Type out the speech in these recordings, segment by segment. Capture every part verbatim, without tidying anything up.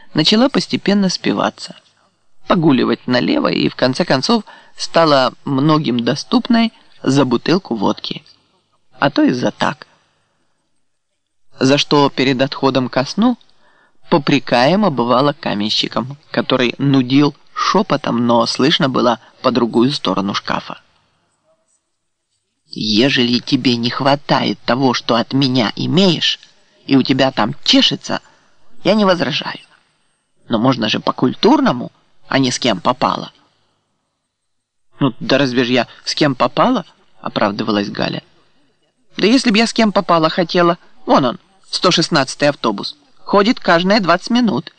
начала постепенно спиваться, погуливать налево и в конце концов стала многим доступной за бутылку водки, а то и за так. За что перед отходом ко сну попрекаемо бывало каменщиком, который нудил шепотом, но слышно было по другую сторону шкафа. «Ежели тебе не хватает того, что от меня имеешь, и у тебя там чешется, я не возражаю. Но можно же по-культурному, а не с кем попало». «Ну, да разве ж я с кем попала?» — оправдывалась Галя. «Да если б я с кем попала хотела, вон он, сто шестнадцатый автобус, ходит каждые двадцать минут».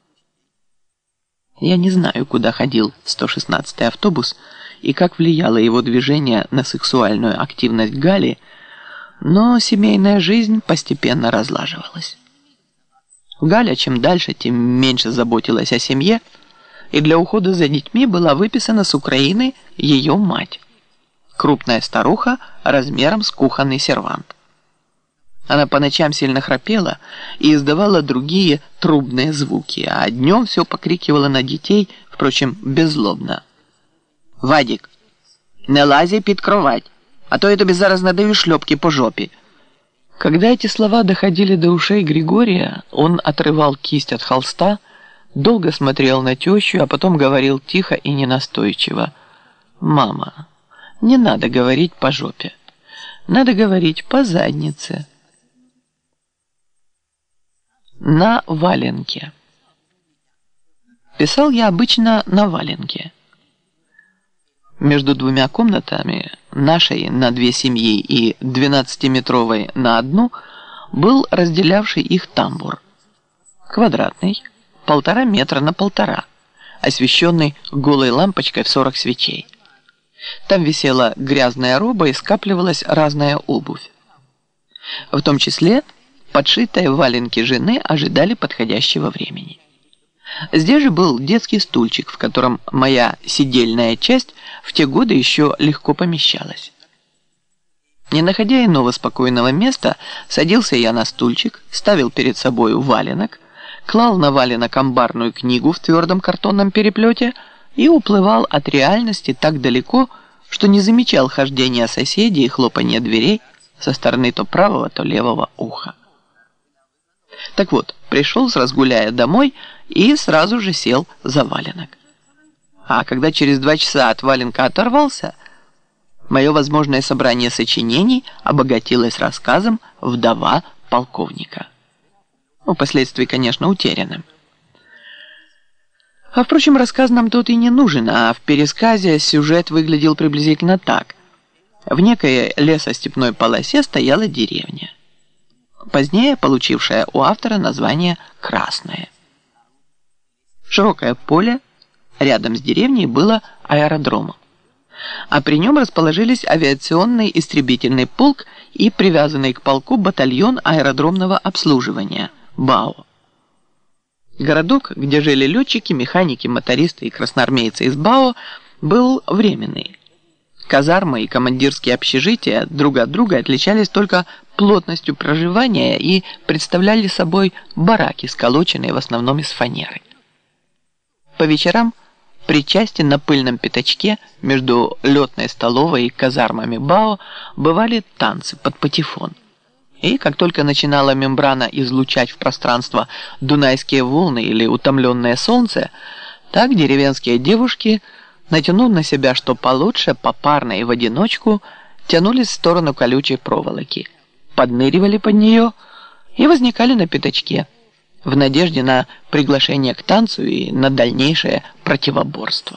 Я не знаю, куда ходил сто шестнадцатый автобус и как влияло его движение на сексуальную активность Гали, но семейная жизнь постепенно разлаживалась. Галя чем дальше, тем меньше заботилась о семье, и для ухода за детьми была выписана с Украины ее мать, крупная старуха размером с кухонный сервант. Она по ночам сильно храпела и издавала другие трубные звуки, а днем все покрикивала на детей, впрочем, беззлобно. «Вадик, не лази під кровать, а то я тобі зараз надаю шлепки по жопе». Когда эти слова доходили до ушей Григория, он отрывал кисть от холста, долго смотрел на тещу, а потом говорил тихо и ненастойчиво: «Мама, не надо говорить по жопе, надо говорить по заднице». На валенке. Писал я обычно на валенке. Между двумя комнатами, нашей на две семьи и двенадцатиметровой на одну, был разделявший их тамбур. Квадратный, полтора метра на полтора, освещенный голой лампочкой в сорок свечей. Там висела грязная роба и скапливалась разная обувь. В том числе подшитые валенки жены ожидали подходящего времени. Здесь же был детский стульчик, в котором моя сидельная часть в те годы еще легко помещалась. Не находя иного спокойного места, садился я на стульчик, ставил перед собой валенок, клал на валенок амбарную книгу в твердом картонном переплете и уплывал от реальности так далеко, что не замечал хождения соседей и хлопанья дверей со стороны то правого, то левого уха. Так вот, пришел с разгуляя домой и сразу же сел за валенок. А когда через два часа от валенка оторвался, мое возможное собрание сочинений обогатилось рассказом «Вдова полковника». Ну, впоследствии, конечно, утерянным. А, впрочем, рассказ нам тут и не нужен, а в пересказе сюжет выглядел приблизительно так. В некой лесостепной полосе стояла деревня, позднее получившая у автора название «Красное». Широкое поле рядом с деревней было аэродромом, а при нем расположились авиационный истребительный полк и привязанный к полку батальон аэродромного обслуживания БАО. Городок, где жили летчики, механики, мотористы и красноармейцы из БАО, был временный. Казармы и командирские общежития друг от друга отличались только плотностью проживания и представляли собой бараки, сколоченные в основном из фанеры. По вечерам при части на пыльном пятачке между летной столовой и казармами БАО бывали танцы под патефон. И как только начинала мембрана излучать в пространство дунайские волны или утомленное солнце, так деревенские девушки, натянув на себя что получше, попарно и в одиночку, тянулись в сторону колючей проволоки, подныривали под нее и возникали на пятачке, в надежде на приглашение к танцу и на дальнейшее противоборство.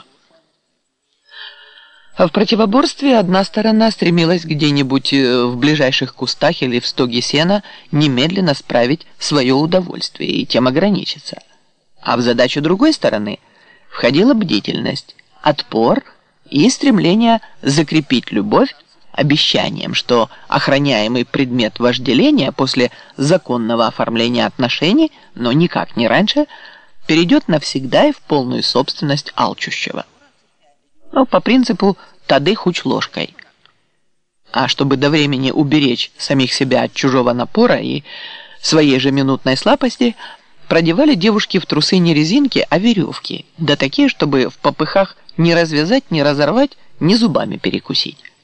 А в противоборстве одна сторона стремилась где-нибудь в ближайших кустах или в стоге сена немедленно справить свое удовольствие и тем ограничиться. А в задачу другой стороны входила бдительность, отпор и стремление закрепить любовь обещанием, что охраняемый предмет вожделения после законного оформления отношений, но никак не раньше, перейдет навсегда и в полную собственность алчущего. Ну, по принципу «тады хуч ложкой». А чтобы до времени уберечь самих себя от чужого напора и своей же минутной слабости, продевали девушки в трусы не резинки, а веревки, да такие, чтобы в попыхах не развязать, не разорвать, ни зубами перекусить.